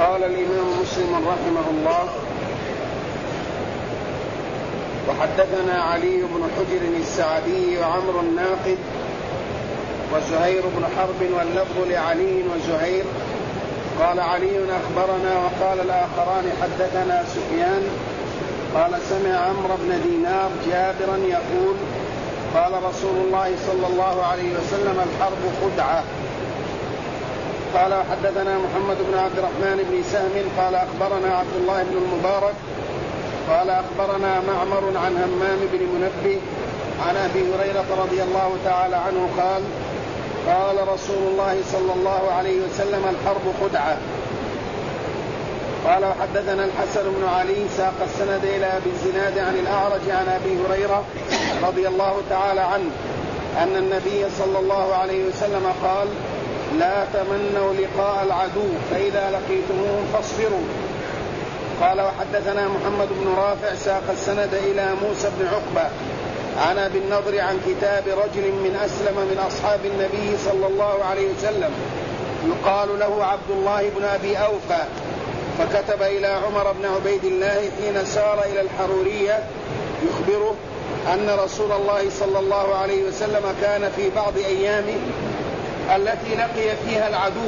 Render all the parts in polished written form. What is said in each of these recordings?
قال الإمام مسلم رحمه الله: وحدثنا علي بن حجر السعدي وعمرو الناقد وزهير بن حرب، واللفظ لعلي وزهير. قال علي: أخبرنا. وقال الآخران: حدثنا سفيان قال سمع عمرو بن دينار جابرا يقول: قال رسول الله صلى الله عليه وسلم: الحرب خدعة. قال: حدثنا محمد بن عبد الرحمن بن سهم قال أخبرنا عبد الله بن المبارك قال أخبرنا معمر عن همام بن منبه عن أبي هريرة رضي الله تعالى عنه قال: قال رسول الله صلى الله عليه وسلم: الحرب خدعة. قال: وحدثنا الحسن بن علي ساق السند إلى أبي الزناد عن الأعرج عن أبي هريرة رضي الله تعالى عنه أن النبي صلى الله عليه وسلم قال: لا تمنوا لقاء العدو فإذا لقيتموهم فاصبروا. قال: وحدثنا محمد بن رافع ساق السند إلى موسى بن عقبة عن أبي النضر عن كتاب رجل من أسلم من أصحاب النبي صلى الله عليه وسلم يقال له عبد الله بن أبي أوفى، فكتب إلى عمر بن عبيد الله حين سار إلى الحرورية يخبره أن رسول الله صلى الله عليه وسلم كان في بعض أيامه التي لقي فيها العدو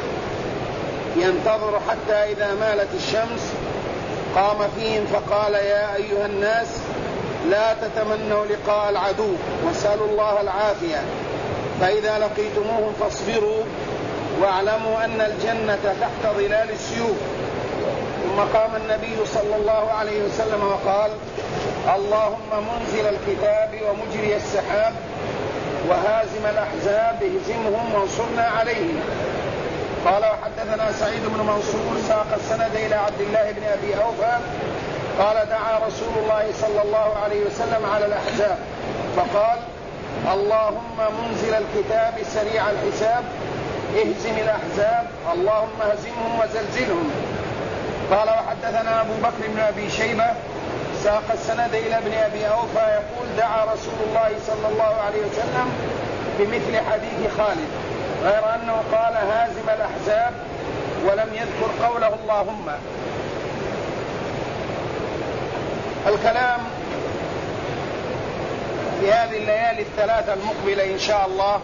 ينتظر حتى إذا مالت الشمس قام فيهم فقال: يا أيها الناس لا تتمنوا لقاء العدو واسألوا الله العافية، فإذا لقيتموهم فاصبروا واعلموا أن الجنة تحت ظلال السيوف. ثم قام النبي صلى الله عليه وسلم وقال: اللهم منزل الكتاب ومجري السحاب وهازم الأحزاب اهزمهم وانصرنا عليهم. قال: وحدثنا سعيد بن منصور ساق السند إلى عبد الله بن أبي أوفى قال: دعا رسول الله صلى الله عليه وسلم على الأحزاب فقال: اللهم منزل الكتاب سريع الحساب اهزم الأحزاب اللهم هزمهم وزلزلهم. قال: وحدثنا أبو بكر بن أبي شيبة ساق السند إلى ابن أبي أوفى يقول: دعا رسول الله صلى الله عليه وسلم بمثل حديث خالد غير أنه قال: هازم الأحزاب ولم يذكر قوله اللهم. الكلام في هذه الليالي الثلاثة المقبلة إن شاء الله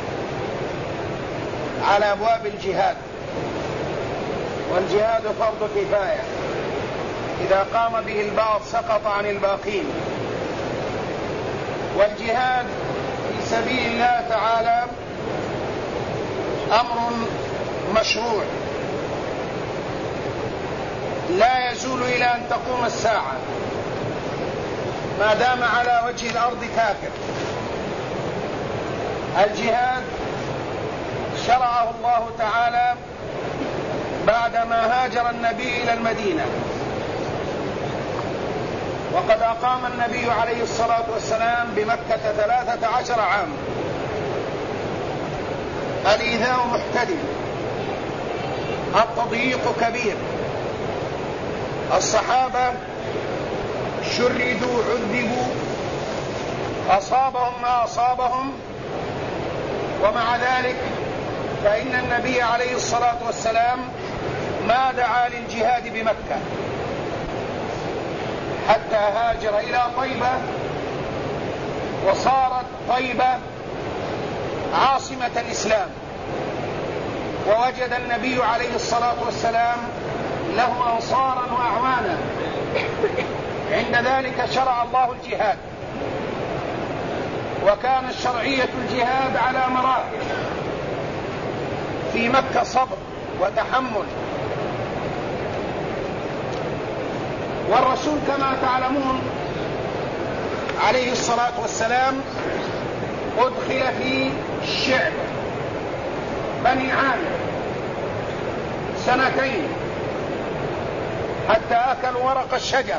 على أبواب الجهاد. والجهاد فرض كفاية، إذا قام به البعض سقط عن الباقين. والجهاد في سبيل الله تعالى أمر مشروع لا يزول إلى أن تقوم الساعة ما دام على وجه الأرض كافر. الجهاد شرعه الله تعالى بعدما هاجر النبي إلى المدينة، وقد أقام النبي عليه الصلاة والسلام بمكة 13 عام. الإيذاء محتدم، التضييق كبير، الصحابة شردوا عذبوا أصابهم ما أصابهم، ومع ذلك فإن النبي عليه الصلاة والسلام ما دعا للجهاد بمكة حتى هاجر إلى طيبة، وصارت طيبة عاصمة الإسلام، ووجد النبي عليه الصلاة والسلام له أنصارا وأعوانا. عند ذلك شرع الله الجهاد، وكان الشرعية الجهاد على مراحل. في مكة صبر وتحمل، والرسول كما تعلمون عليه الصلاة والسلام أدخل في الشعب بني عامر 2 سنين حتى أكلوا ورق الشجر،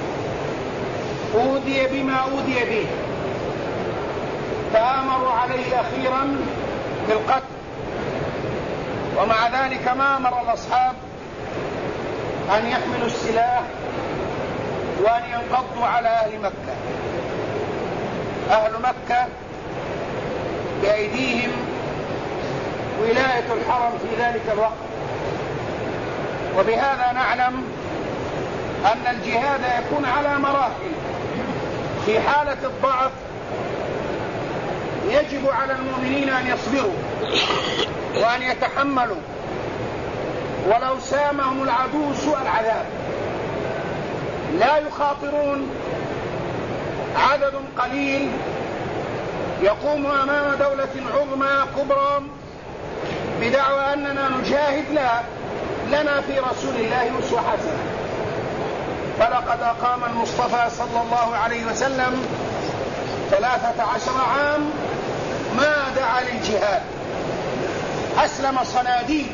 أوذي بما أوذي به، تآمروا عليه أخيرا بالقتل، ومع ذلك ما أمر الأصحاب أن يحملوا السلاح وأن ينقضوا على أهل مكة. أهل مكة بأيديهم ولاية الحرم في ذلك الوقت، وبهذا نعلم أن الجهاد يكون على مراحل. في حالة الضعف يجب على المؤمنين أن يصبروا وأن يتحملوا ولو سامهم العدو سوء العذاب، لا يخاطرون عدد قليل يقوم أمام دولة عظمى كبرى بدعوى أننا نجاهد. لا، لنا في رسول الله أسوة حسنة. فلقد أقام المصطفى صلى الله عليه وسلم 13 عام ما دعا للجهاد. أسلم صناديد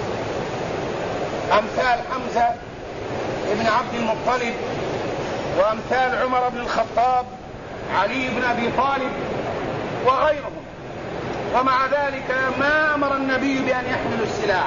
أمثال حمزة ابن عبد المطلب، وأمثال عمر بن الخطاب، علي بن أبي طالب وغيرهم، ومع ذلك ما أمر النبي بأن يحملوا السلاح.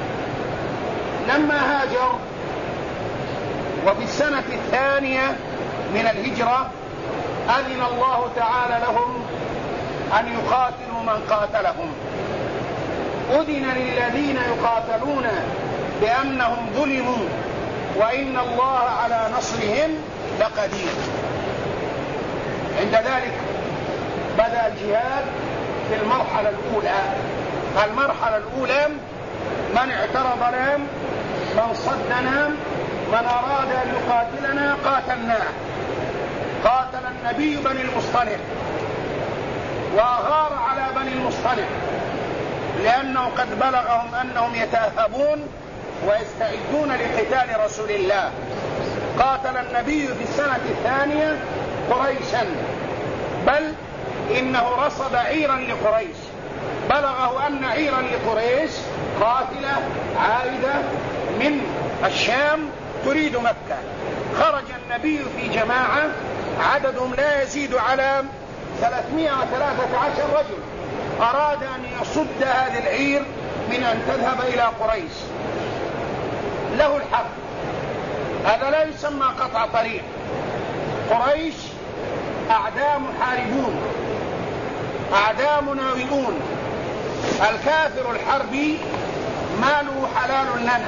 لما هاجر وفي السنة 2 من الهجرة أذن الله تعالى لهم أن يقاتلوا من قاتلهم. أذن للذين يقاتلون بأنهم ظلموا وإن الله على نصرهم لقدير. عند ذلك بدأ الجهاد في المرحلة الأولى. المرحلة الأولى من اعترضنا، من صدنا، من أراد أن يقاتلنا قاتلناه. قاتل النبي بني المصطلق وأغار على بني المصطلق لأنه قد بلغهم أنهم يتأهبون ويستعدون لقتال رسول الله. قاتل النبي في السنة 2 قريشا، بل إنه رصد عيرا لقريش، بلغه أن عيرا لقريش قاتلة عائدة من الشام تريد مكة. خرج النبي في جماعة عددهم لا يزيد على 313 رجل، أراد أن يصد هذه العير من أن تذهب إلى قريش. له الحق، هذا لا يسمى قطع طريق. قريش أعداء محاربون، أعداء مناوئون. الكافر الحربي ماله حلال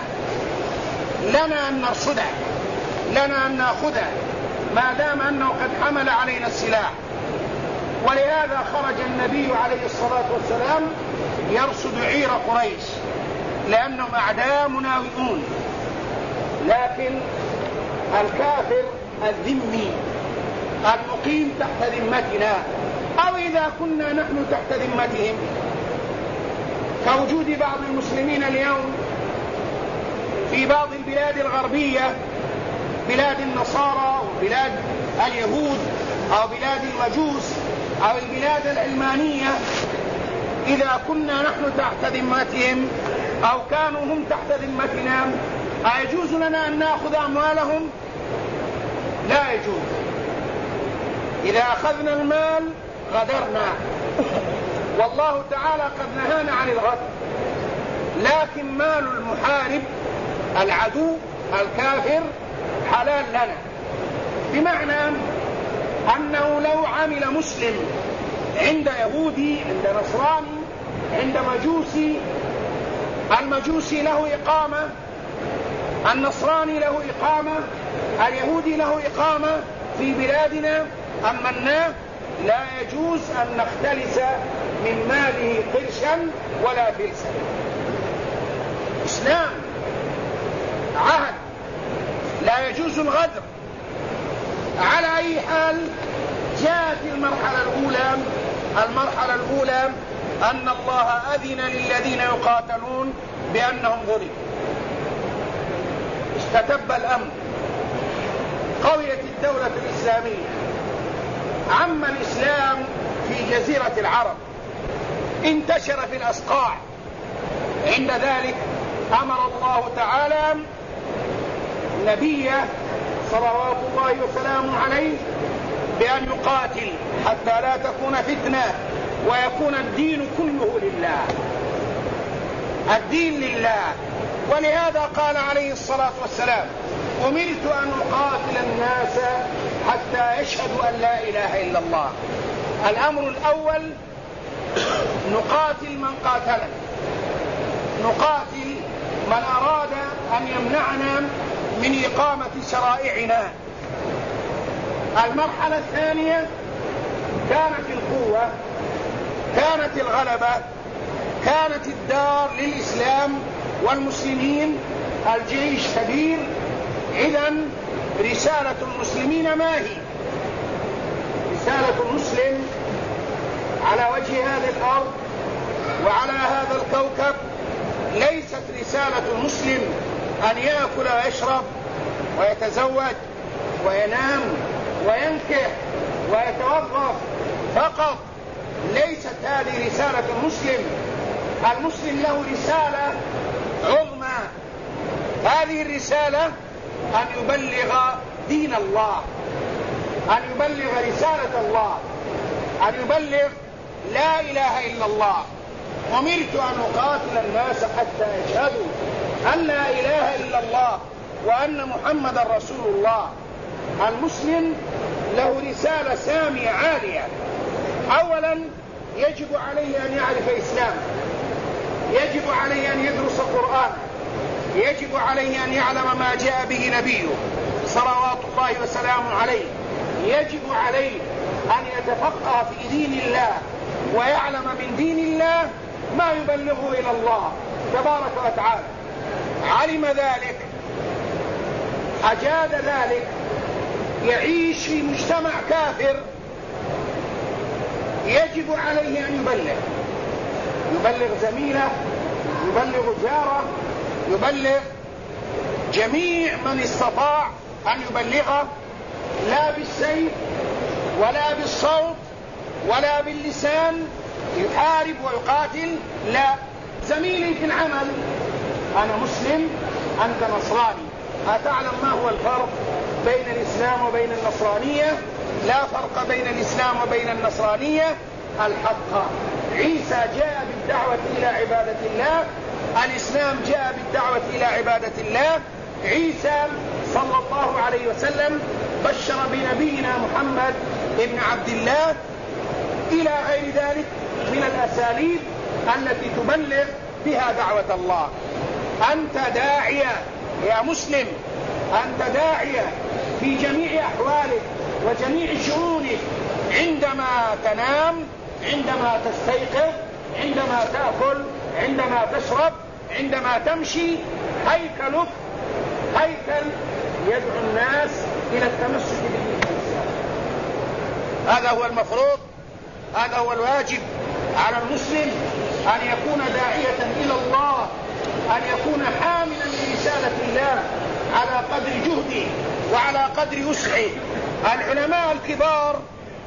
لنا أن نرصده، لنا أن نأخذه ما دام أنه قد حمل علينا السلاح. ولهذا خرج النبي عليه الصلاة والسلام يرصد عير قريش لأنهم أعداء مناوئون. لكن الكافر الذمي المقيم تحت ذمتنا، أو إذا كنا نحن تحت ذمتهم، كوجود بعض المسلمين اليوم في بعض البلاد الغربية، بلاد النصارى وبلاد اليهود أو بلاد المجوس أو البلاد العلمانية، إذا كنا نحن تحت ذمتهم أو كانوا هم تحت ذمتنا، أيجوز لنا أن نأخذ أموالهم؟ لا يجوز. إذا أخذنا المال غدرنا، والله تعالى قد نهانا عن الغدر. لكن مال المحارب العدو الكافر حلال لنا، بمعنى أنه لو عمل مسلم عند يهودي، عند نصراني، عند مجوسي، المجوسي له إقامة، النصراني له إقامة، اليهودي له إقامة في بلادنا أمناه، لا يجوز أن نختلس من ماله قرشا ولا فلسا. إسلام عهد، لا يجوز الغدر. على أي حال جاءت المرحلة الأولى أن الله أذن للذين يقاتلون بأنهم ظلموا. استتب الأمر، قويت الدولة الإسلامية، عم الإسلام في جزيرة العرب، انتشر في الأسقاع. عند ذلك أمر الله تعالى نبيه صلوات الله وسلامه عليه بأن يقاتل حتى لا تكون فتنة ويكون الدين كله لله، الدين لله. ولهذا قال عليه الصلاة والسلام: أمرت أن أقاتل الناس حتى يشهدوا أن لا إله إلا الله. الأمر الأول نقاتل من قاتلنا، نقاتل من أراد أن يمنعنا من إقامة شرائعنا. المرحلة الثانية كانت القوة، كانت الغلبة، كانت الدار للإسلام والمسلمين، الجيش كبير. إذن رسالة المسلمين ما هي؟ رسالة المسلم على وجه هذه الأرض وعلى هذا الكوكب ليست رسالة المسلم أن يأكل ويشرب ويتزوج وينام وينكح ويتوظف فقط. ليست هذه رسالة المسلم. المسلم له رسالة عظمى. هذه الرسالة أن يبلغ دين الله، أن يبلغ رسالة الله، أن يبلغ لا إله إلا الله. أمرت أن أقاتل الناس حتى يشهدوا أن لا إله إلا الله وأن محمدا رسول الله. المسلم له رسالة سامية عالية. أولا يجب عليه أن يعرف إسلام، يجب عليه أن يدرس القرآن، يجب عليه أن يعلم ما جاء به نبيه صلوات الله وسلامه عليه، يجب عليه أن يتفقه في دين الله ويعلم من دين الله ما يبلغه إلى الله تبارك وتعالى. علم ذلك، أجاد ذلك، يعيش في مجتمع كافر، يجب عليه أن يبلغ زميله، يبلغ جاره، يبلغ جميع من استطاع أن يبلغه، لا بالسيف ولا بالصوت ولا باللسان يحارب ويقاتل، لا. زميلي في العمل، أنا مسلم أنت نصراني، أتعلم ما هو الفرق بين الإسلام وبين النصرانية؟ لا فرق بين الإسلام وبين النصرانية. الحق، عيسى جاء بالدعوة إلى عبادة الله، الإسلام جاء بالدعوة إلى عبادة الله. عيسى صلى الله عليه وسلم بشر بنبينا محمد ابن عبد الله، إلى غير ذلك من الأساليب التي تبلغ بها دعوة الله. أنت داعية يا مسلم، أنت داعية في جميع أحوالك وجميع شؤونك، عندما تنام، عندما تستيقظ، عندما تأكل، عندما تشرب، عندما تمشي. هيكلك هيكل يدعو الناس إلى التمسك بالدين الإسلام. هذا هو المفروض، هذا هو الواجب على المسلم، أن يكون داعية إلى الله، أن يكون حاملا لرسالة الله على قدر جهده وعلى قدر وسعه. العلماء الكبار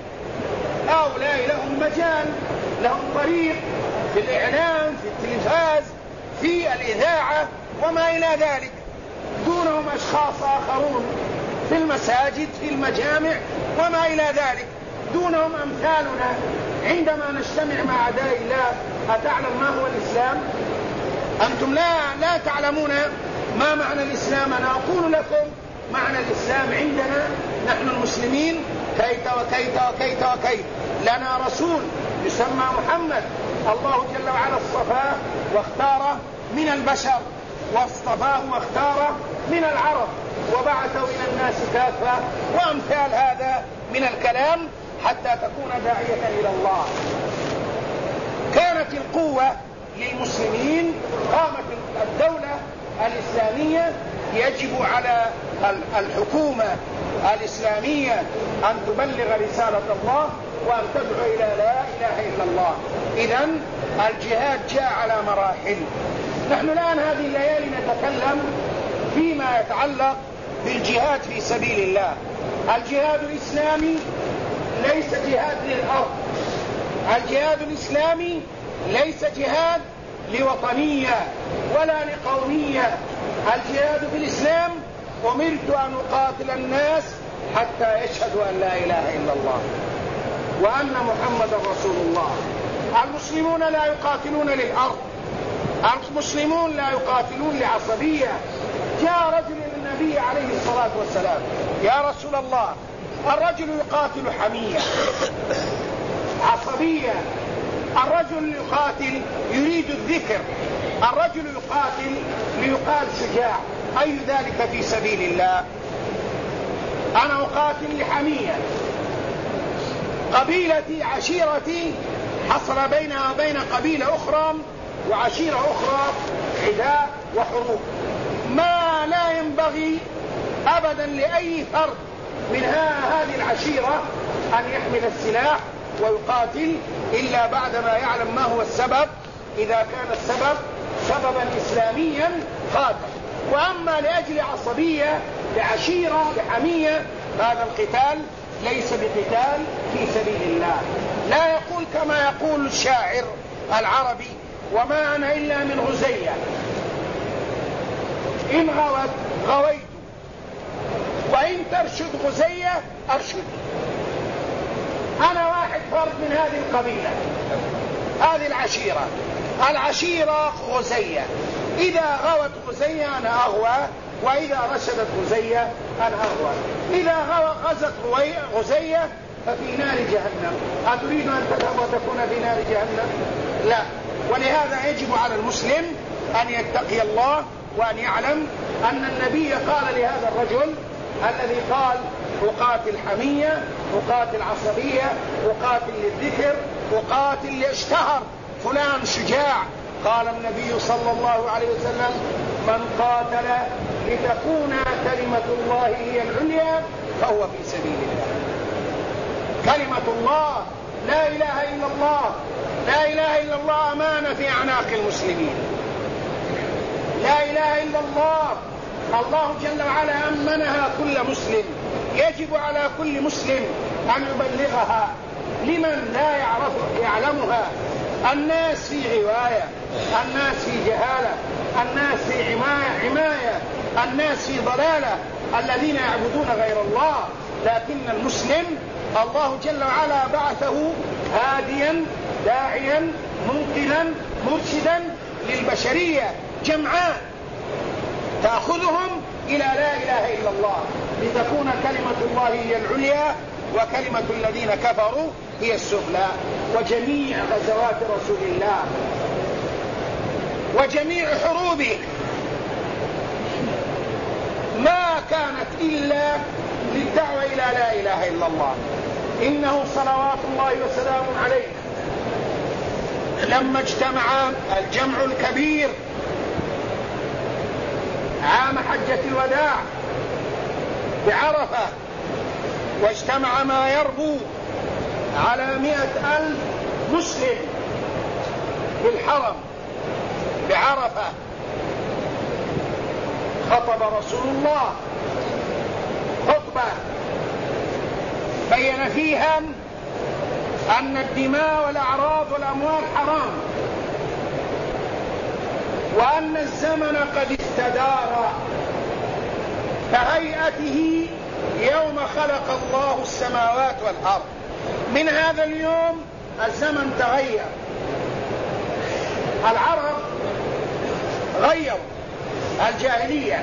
هؤلاء لهم مجال، لهم طريق في الإعلام، في التلفاز، في الإذاعة وما إلى ذلك. دونهم أشخاص آخرون في المساجد، في المجامع وما إلى ذلك. دونهم أمثالنا. عندما نجتمع مع أعداء الله، أتعلم ما هو الإسلام؟ أنتم لا تعلمون ما معنى الإسلام. أنا أقول لكم معنى الإسلام عندنا نحن المسلمين كيت وكيت وكيت وكيت. لنا رسول يسمى محمد، الله جل وعلا اصطفاه واختاره من البشر، واصطفاه واختاره من العرب، وبعثه إلى الناس كافة، وأمثال هذا من الكلام حتى تكون داعية إلى الله. كانت القوة للمسلمين، قامت الدولة الإسلامية. يجب على الحكومة الإسلامية أن تبلغ رسالة الله وأن تدعو إلى لا إله إلا الله. إذن الجهاد جاء على مراحل. نحن الآن هذه الليالي نتكلم فيما يتعلق بالجهاد في سبيل الله. الجهاد الإسلامي ليس جهاد للأرض، الجهاد الإسلامي ليس جهاد لوطنية ولا لقومية. الجهاد في الإسلام أمرت أن أقاتل الناس حتى يشهدوا أن لا إله إلا الله وأن محمدا رسول الله. المسلمون لا يقاتلون للأرض، المسلمون لا يقاتلون لعصبية. جاء رجل للنبي عليه الصلاة والسلام: يا رسول الله، الرجل يقاتل حمية عصبية، الرجل يقاتل يريد الذكر، الرجل يقاتل ليقال شجاع، أي ذلك في سبيل الله. أنا أقاتل لحمية، قبيلتي عشيرتي حصل بينها وبين قبيلة أخرى وعشيرة أخرى عداء وحروب، ما لا ينبغي أبدا لأي فرد من هذه العشيرة أن يحمل السلاح ويقاتل إلا بعدما يعلم ما هو السبب. إذا كان السبب سببا إسلاميا قاتل، وأما لأجل عصبية لعشيرة لحمية هذا القتال ليس بقتال في سبيل الله. لا يقول كما يقول الشاعر العربي: وما أنا إلا من غزية، إن غوت غويت، وإن ترشد غزية أرشد. أنا واحد فرد من هذه القبيلة، هذه العشيرة غزية، إذا غوت غزية أنا أغوى، وإذا رشدت غزية أنا أغوى. إذا غزت غزية ففي نار جهنم. أتريد أن تذهب وتكون في نار جهنم؟ لا. ولهذا يجب على المسلم أن يتقي الله وأن يعلم أن النبي قال لهذا الرجل الذي قال: أقاتل حمية، أقاتل عصبية، أقاتل للذكر، أقاتل لاشتهر فلان شجاع. قال النبي صلى الله عليه وسلم: من قاتل لتكون كلمة الله هي العليا فهو في سبيل الله. كلمة الله لا إله إلا الله، لا إله إلا الله أمانة في أعناق المسلمين. لا إله إلا الله، الله جل وعلا أمنها كل مسلم. يجب على كل مسلم أن يبلغها لمن لا يعلمها. الناس في غواية، الناس في جهالة، الناس في عماية، الناس في ضلالة، الذين يعبدون غير الله. لكن المسلم الله جل وعلا بعثه هاديا داعيا منقذا مرشدا للبشرية جمعاء، تأخذهم إلى لا إله إلا الله، لتكون كلمة الله هي العليا وكلمة الذين كفروا هي السفلى. وجميع غزوات رسول الله وجميع حروبه ما كانت إلا للدعوة إلى لا إله إلا الله. إنه صلوات الله وسلامه عليه لما اجتمع الجمع الكبير عام حجة الوداع بعرفة، واجتمع ما يربو على 100,000 مسلم في الحرم بعرفة، خطب رسول الله خطبة بين فيها أن الدماء والأعراض والأموال حرام، وأن الزمن قد استدار كهيئته يوم خلق الله السماوات والأرض. من هذا اليوم الزمن تغير. العرب غيروا الجاهلية،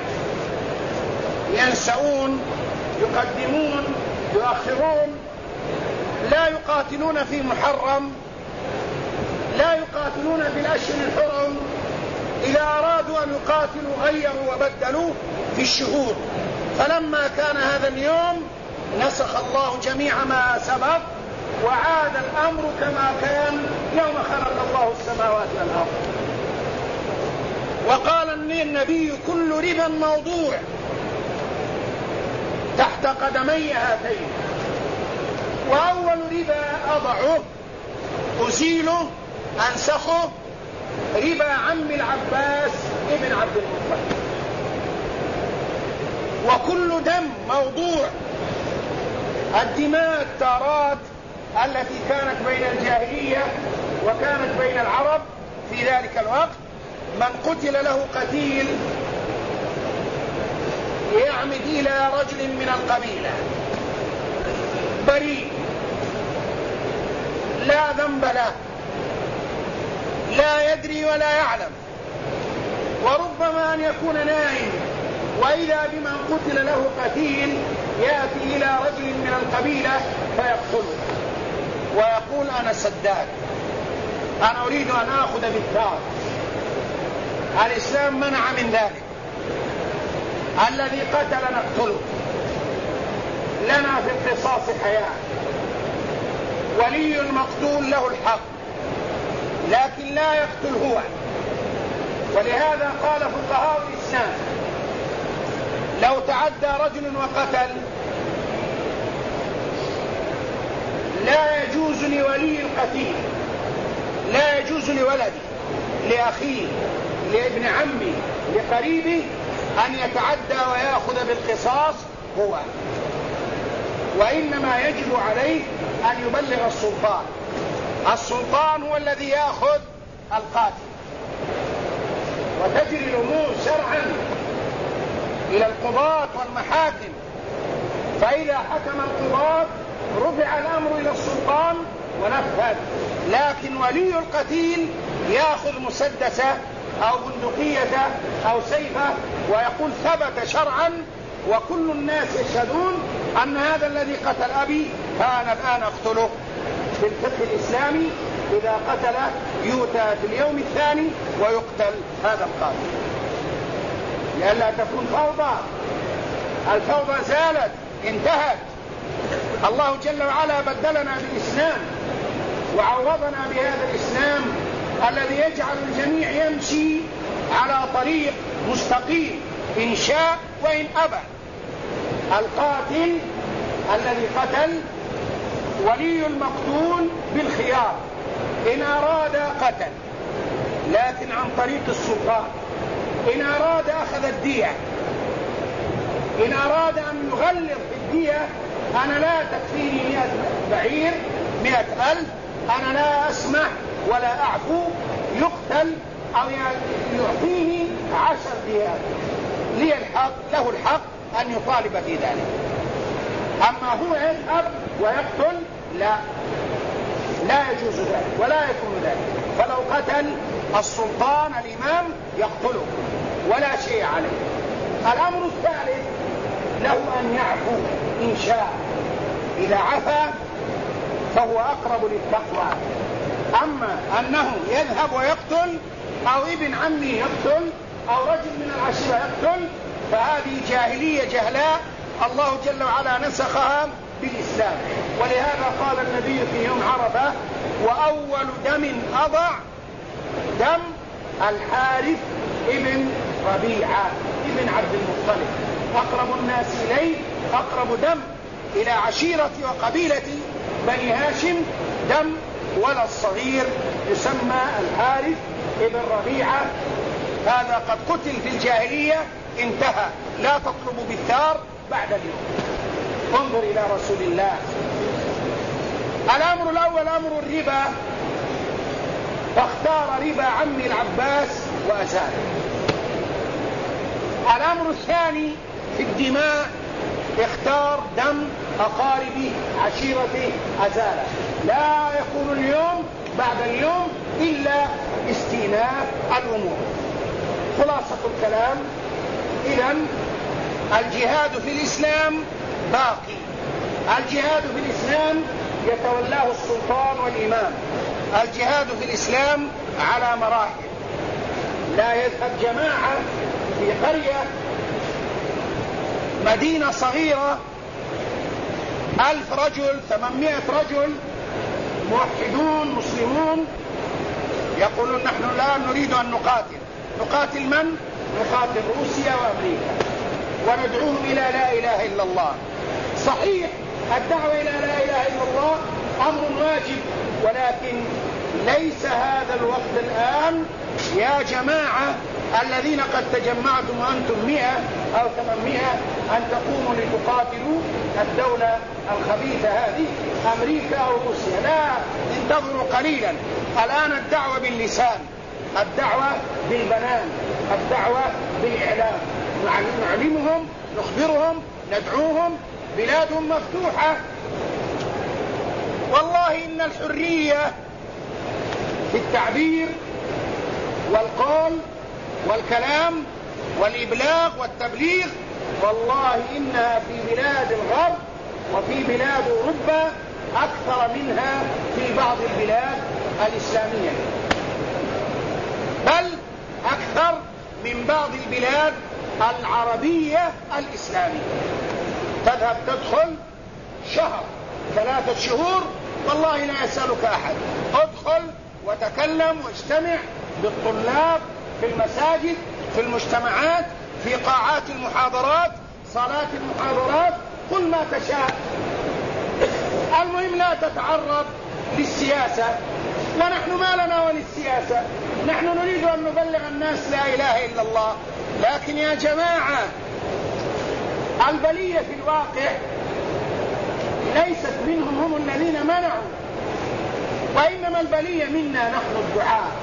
ينسؤون، يقدمون، يؤخرون، لا يقاتلون في محرم، لا يقاتلون في الأشهر الحرم. إذا أرادوا أن يقاتلوا غيروا وبدلوا في الشهور. فلما كان هذا اليوم نسخ الله جميع ما سبق وعاد الأمر كما كان يوم خلق الله السماوات والأرض. وقال النبي: كل ربا موضوع تحت قدمي هاتين، وأول ربا أضعه أزيله أنسخه ربا عم العباس ابن عبد المطلب. وكل دم موضوع. الدماء التارات التي كانت بين الجاهلية وكانت بين العرب في ذلك الوقت، من قتل له قتيل يعمد إلى رجل من القبيلة بريء لا ذنب له، لا يدري ولا يعلم، وربما أن يكون نائم، وإذا بمن قتل له قتيل يأتي إلى رجل من القبيلة فيقتله ويقول: أنا سداد، أنا أريد أن آخذ بالثار. الإسلام منع من ذلك. الذي قتل نقتله، لنا في القصاص حياة، ولي المقتول له الحق، لكن لا يقتل هو. ولهذا قال فقهاء الإسلام لو تعدى رجل وقتل لا يجوز لولي القتيل، لا يجوز لولده، لأخيه، لابن عمه، لقريبه أن يتعدى ويأخذ بالقصاص هو، وإنما يجب عليه أن يبلغ السلطان. السلطان هو الذي يأخذ القاتل، وتجري الأمور شرعا إلى القضاة والمحاكم، فإذا حكم القضاة رفع الأمر إلى السلطان ونفذ. لكن ولي القتيل يأخذ مسدسه أو بندقيته أو سيفه ويقول ثبت شرعا وكل الناس يشهدون أن هذا الذي قتل أبي فأنا الآن أقتله. في الفقه الإسلامي إذا قتل يؤتى في اليوم الثاني ويقتل هذا القاتل، لئلا تكون فوضى. الفوضى زالت، انتهت. الله جل وعلا بدلنا بالإسلام وعوضنا بهذا الإسلام الذي يجعل الجميع يمشي على طريق مستقيم إن شاء وإن أبى. القاتل الذي قتل ولي المقتول بالخيار، إن أراد قتل لكن عن طريق السلطان، إن أراد أخذ الدية، إن أراد أن يغلظ في الدية أنا لا تكفيني 100 بعير 100,000 أنا لا أسمح ولا أعفو، يقتل أو يعطيني 10 ديات، لي الحق، له الحق أن يطالب في ذلك. أما هو يذهب ويقتل لا يجوز ذلك ولا يكون ذلك. فلو قتل السلطان الإمام يقتله ولا شيء عليه. الأمر الثالث له أن يعفو إن شاء، إذا عفا فهو أقرب للتقوى. أما أنه يذهب ويقتل أو ابن عمه يقتل أو رجل من العشيرة يقتل فهذه جاهلية جهلاء الله جل وعلا نسخها بالإسلام. ولهذا قال النبي في يوم عرفة وأول دم أضع دم الحارث ابن ربيعة ابن عبد المطلب، أقرب الناس إليه، أقرب دم إلى عشيرتي وقبيلتي بني هاشم دم ولا الصغير يسمى الحارث ابن ربيعة. هذا قد قتل في الجاهلية، انتهى، لا تطلب بالثار بعد اليوم. انظر إلى رسول الله. الأمر الأول أمر الربا، فاختار ربا عمي العباس وأزاله. الأمر الثاني في الدماء، اختار دم أقاربي عشيرتي أزاله، لا يكون اليوم بعد اليوم إلا استئناف الأمور. خلاصة الكلام، إذن الجهاد في الإسلام باقي. الجهاد في الإسلام يتولاه السلطان والإمام. الجهاد في الإسلام على مراحل، لا يذهب جماعة في قرية مدينة صغيرة 1000 رجل 800 رجل موحدون مسلمون يقولون نحن الآن نريد أن نقاتل من؟ نقاتل روسيا وأمريكا وندعوهم إلى لا إله إلا الله. صحيح الدعوة إلى لا إله إلا الله أمر واجب، ولكن ليس هذا الوقت الآن يا جماعة الذين قد تجمعتم وأنتم 100 أو 800 أن تقوموا لتقاتلوا الدولة الخبيثة هذه أمريكا أو روسيا. لا، انتظروا قليلا. الآن الدعوة باللسان، الدعوة بالبنان، الدعوة بالإعلام، نعلمهم، نخبرهم، ندعوهم، بلادهم مفتوحة. والله إن الحرية في التعبير والقول والكلام والإبلاغ والتبليغ والله إنها في بلاد الغرب وفي بلاد أوروبا أكثر منها في بعض البلاد الإسلامية، بل أكثر من بعض البلاد العربية الإسلامية، تذهب تدخل شهر 3 شهور والله لا يسألك أحد، ادخل وتكلم واجتمع بالطلاب في المساجد، في المجتمعات، في قاعات المحاضرات، صالات المحاضرات، قل ما تشاء. المهم لا تتعرض للسياسة، ونحن ما لنا وللسياسة، نحن نريد أن نبلغ الناس لا إله إلا الله. لكن يا جماعة البلية في الواقع ليست منهم هم الذين منعوا، وإنما البلية منا نحن الدعاء.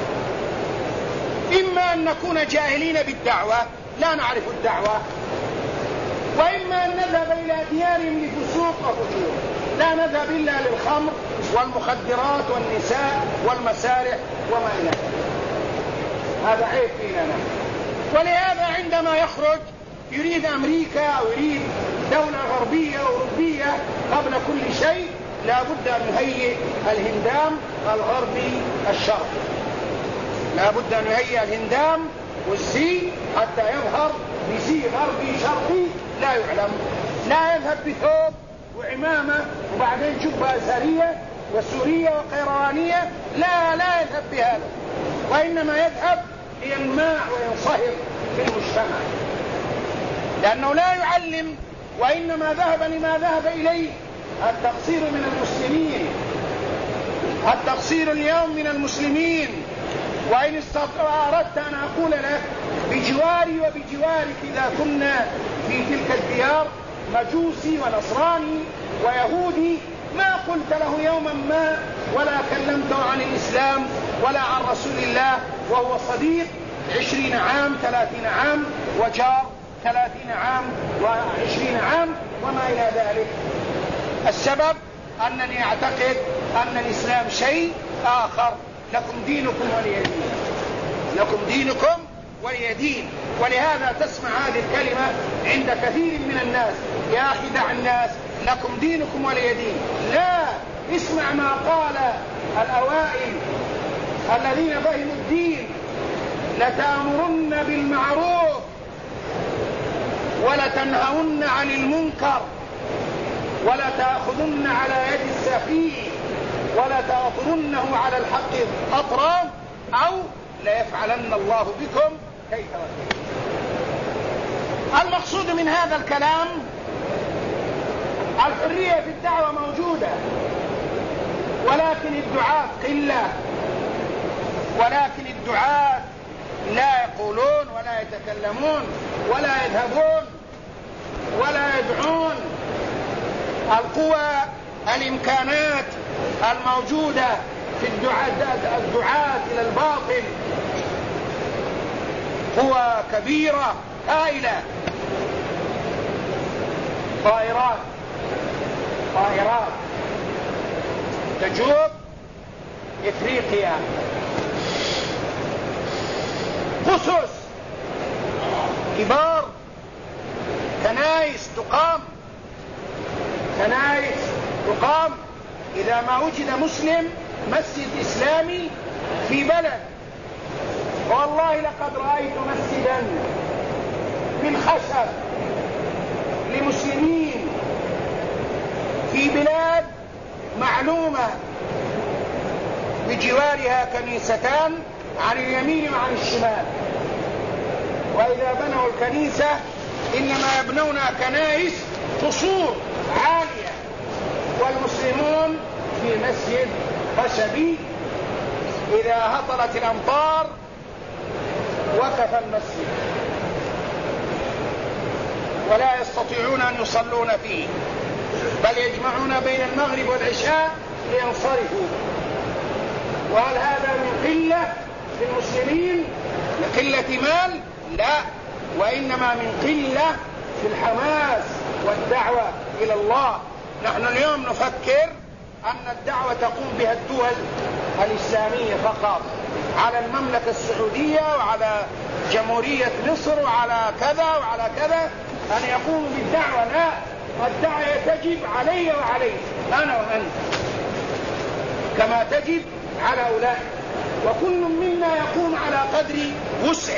إما أن نكون جاهلين بالدعوة لا نعرف الدعوة، وإما أن نذهب إلى ديارهم لفسوق وفجور، لا نذهب إلا للخمر والمخدرات والنساء والمسارح وما إلى ذلك. هذا عيب فينا نحن. ولهذا عندما يخرج يريد أمريكا أو يريد دولة غربية أو أوروبية قبل كل شيء لا بد أن يهيئ الهندام الغربي الشرقي، لا بد أن يهيئ الهندام والزي حتى يظهر بزي غربي شرقي لا يعلم. لا يذهب بثوب وعمامة وبعدين جبهة أزهرية وسورية وقيروانية، لا يذهب بهذا، وإنما يذهب لينماع وينصهر في المجتمع، لأنه لا يعلم، وإنما ذهب لما ذهب إليه التقصير من المسلمين، التقصير اليوم من المسلمين. وإن أردت أن أقول لك بجواري وبجوارك إذا كنا في تلك الديار مجوسي ونصراني ويهودي ما قلت له يوما ما ولا كلمته عن الإسلام ولا عن رسول الله، وهو صديق 20 عام 30 عام وجار 30 عام و20 عام وما إلى ذلك. السبب أنني أعتقد أن الإسلام شيء آخر. لكم دينكم ولي دين، لكم دينكم ولي دين. ولهذا تسمع هذه الكلمة عند كثير من الناس، يا أخي دع الناس لكم دينكم ولي دين. لا، اسمع ما قال الأوائل الذين فهموا الدين: لتأمرن بالمعروف ولتنهون عن المنكر ولا تأخذن على يد السفيه ولا تأخذنه على الحق أطرا أو ليفعلن الله بكم كيف وكيف. المقصود من هذا الكلام الحرية في الدعوة موجودة، ولكن الدعاة قلة، ولكن الدعاة لا يقولون ولا يتكلمون ولا يذهبون ولا يدعون. القوى الإمكانات الموجودة في الدعاة إلى الباطل قوى كبيرة هائلة. طائرات تجوب إفريقيا، قصص كبار، كنائس تقام إذا ما وجد مسلم مسجد إسلامي في بلد. والله لقد رأيت مسجدا من خشب لمسلمين في بلاد معلومة بجوارها كنيستان عن اليمين وعن الشمال، وإذا بنوا الكنيسة إنما يبنون كنائس قصور عالية، والمسلمون في مسجد خشبي إذا هطلت الأمطار وقف المسجد ولا يستطيعون أن يصلون فيه، بل يجمعون بين المغرب والعشاء لينصرفوا. وهل هذا من قلة في المسلمين، من قلة مال؟ لا، وإنما من قلة في الحماس والدعوة إلى الله. نحن اليوم نفكر أن الدعوة تقوم بها الدول الإسلامية فقط، على المملكة السعودية وعلى جمهورية مصر وعلى كذا وعلى كذا أن يقوموا بالدعوة. لا، الدعوة تجب علي وعليك، أنا وأنت، كما تجب على أولئك، وكل منا يقوم على قدر وسعه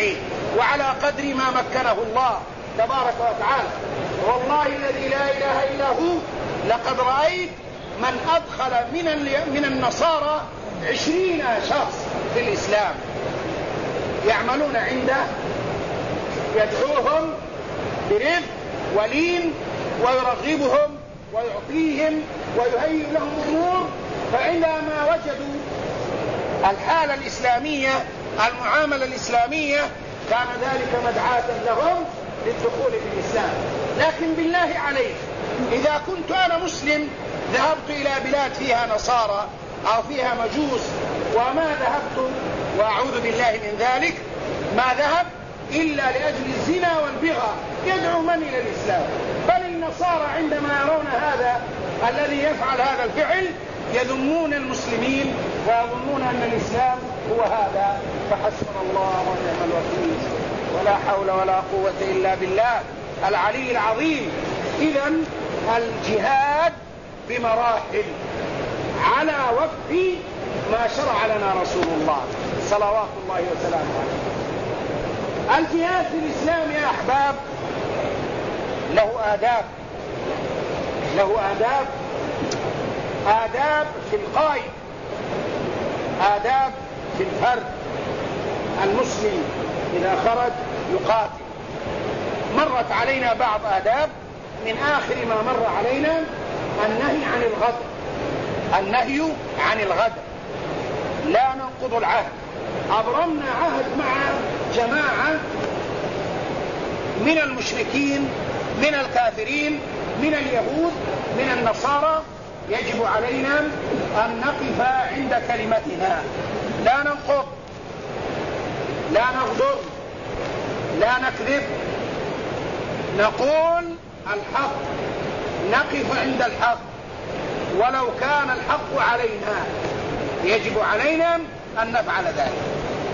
وعلى قدر ما مكنه الله تبارك وتعالى. والله الذي لا إله إلا هو لقد رأيت من أدخل من النصارى 20 شخص في الإسلام يعملون عنده، يدعوهم برفق ولين ويرغبهم ويعطيهم ويهيئ لهم أمور، فعندما وجدوا الحالة الإسلامية المعاملة الإسلامية كان ذلك مدعاة لهم للدخول في الإسلام. لكن بالله عليك، إذا كنت أنا مسلم ذهبت إلى بلاد فيها نصارى أو فيها مجوس وما ذهبت، وأعوذ بالله من ذلك، ما ذهب إلا لأجل الزنا والبغى، يدعو من إلى الإسلام. بل النصارى عندما يرون هذا الذي يفعل هذا الفعل يذمون المسلمين ويظنون أن الإسلام هو هذا. فحسبنا الله ونعم الوكيل، ولا حول ولا قوة إلا بالله العلي العظيم. إذن الجهاد بمراحل على وفق ما شرع لنا رسول الله صلوات الله وسلامه عليه. الجهاد في الإسلام يا أحباب له آداب، له آداب في القائد، آداب في الفرد المسلم إذا خرج يقاتل. مرت علينا بعض آداب، من آخر ما مر علينا النهي عن الغدر. النهي عن الغدر، لا ننقض العهد. أبرمنا عهد مع جماعة من المشركين، من الكافرين، من اليهود، من النصارى، يجب علينا أن نقف عند كلمتنا، لا ننقض، لا نغدر، لا نكذب، نقول الحق، نقف عند الحق ولو كان الحق علينا، يجب علينا أن نفعل ذلك.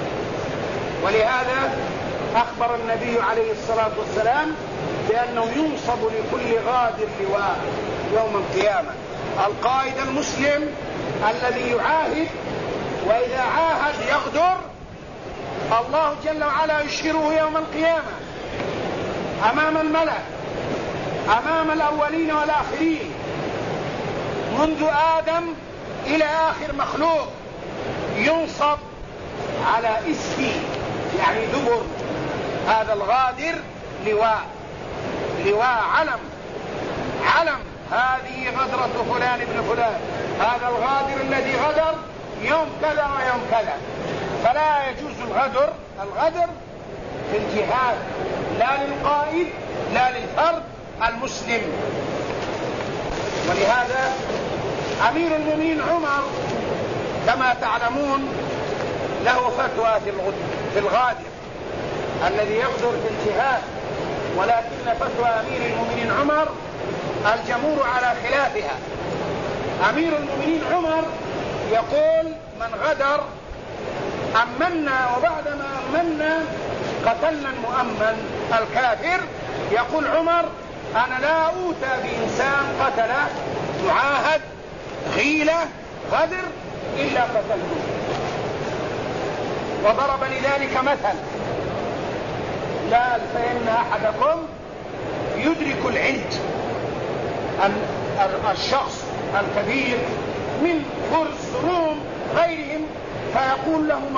ولهذا أخبر النبي عليه الصلاة والسلام بأنه ينصب لكل غادر لواء يوم القيامة. القائد المسلم الذي يعاهد، وإذا عاهد يغدر، الله جل وعلا يشهره يوم القيامة أمام الملأ، أمام الأولين والآخرين، منذ آدم إلى آخر مخلوق، ينصب على اسمه، يعني دبر هذا الغادر لواء، لواء، علم، هذه غدرة فلان ابن فلان، هذا الغادر الذي غدر يوم كذا ويوم كذا. فلا يجوز الغدر في الجهاد، لا للقائد لا للفرد المسلم. ولهذا أمير المؤمنين عمر كما تعلمون له فتوى في الغادر الذي يغدر في الجهاد، ولكن فتوى أمير المؤمنين عمر الجمهور على خلافها. أمير المؤمنين عمر يقول من غدر أمنا، وبعدما أمنا قتلنا المؤمن الكافر. يقول عمر أنا لا أوتى بإنسان قتل معاهد غيلة غدر إلا قتلته. وضرب لذلك مثل، لا فإن أحدكم يدرك العند، الشخص الكبير من فرس روم غيرهم فيقول له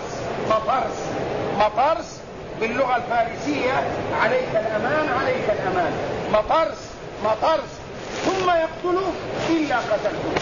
مطرس باللغة الفارسية عليك الأمان، عليك الأمان، مطرس، ثم يقتله إلا قتلته.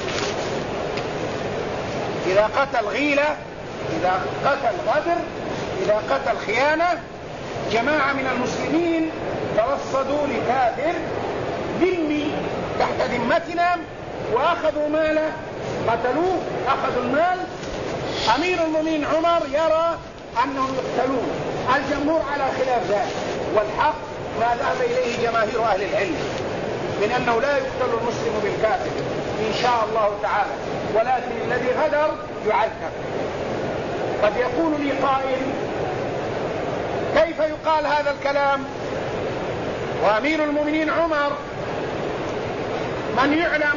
إذا قتل غيلة، إذا قتل غدر، إذا قتل خيانة، جماعة من المسلمين توصدوا لكافر ذمي تحت ذمتنا وأخذوا ماله، قتلوه، أخذوا المال. أمير المؤمنين عمر يرى أنهم يقتلون، الجمهور على خلاف ذلك، والحق ما ذهب إليه جماهير أهل العلم من أنه لا يقتل المسلم بالكافر إن شاء الله تعالى، ولكن الذي غدر يعذب. قد يقول لي قائل كيف يقال هذا الكلام وأمير المؤمنين عمر من يعلم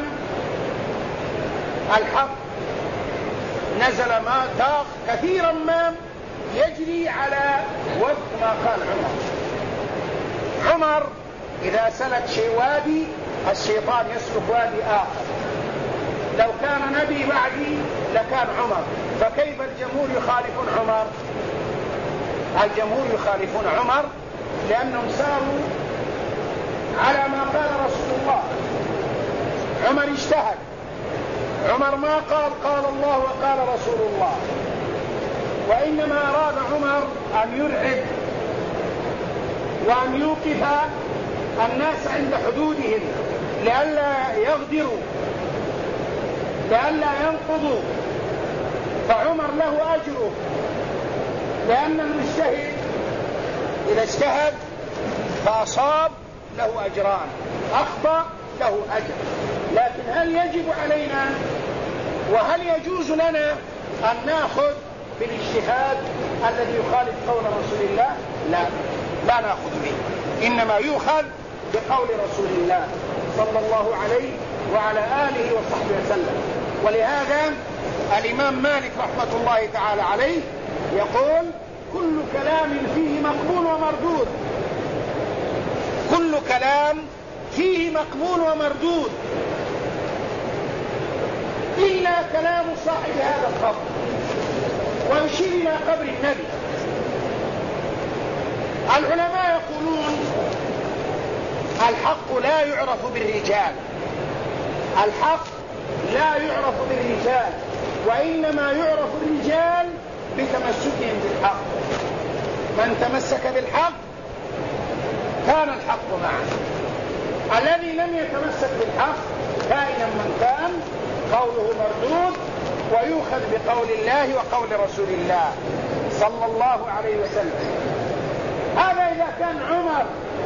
الحق نزل ما تاق كثيرا ما يجري على وفق ما قال عمر إذا سلك شيء وادي الشيطان يسلك وادي آخر. لو كان نبي بعدي لكان عمر، فكيف الجمهور يخالفون عمر؟ الجمهور يخالفون عمر لأنهم ساروا على ما قال رسول الله. عمر اجتهد، عمر ما قال الله وقال رسول الله، وإنما أراد عمر أن يرعب وأن يوقف الناس عند حدودهم لئلا يغدروا، لئلا ينقضوا، فعمر له أجره، لأن المجتهد إذا اجتهد فأصاب له أجران، أخطأ له أجر. لكن هل يجب علينا وهل يجوز لنا أن نأخذ بالاجتهاد الذي يخالف قول رسول الله؟ لا نأخذ به، إنما يؤخذ بقول رسول الله صلى الله عليه وعلى آله وصحبه وسلم. ولهذا الإمام مالك رحمة الله تعالى عليه يقول: كل كلام فيه مقبول ومردود، كل كلام فيه مقبول ومردود إلا كلام صاحب هذا القبر. ويشير إلى قبر النبي. العلماء يقولون: الحق لا يعرف بالرجال، الحق لا يعرف بالرجال، وإنما يعرف الرجال بتمسكهم بالحق. من تمسك بالحق كان الحق معه، الذي لم يتمسك بالحق كائنا من كان قوله مردود، ويؤخذ بقول الله وقول رسول الله صلى الله عليه وسلم. هذا إذا كان عمر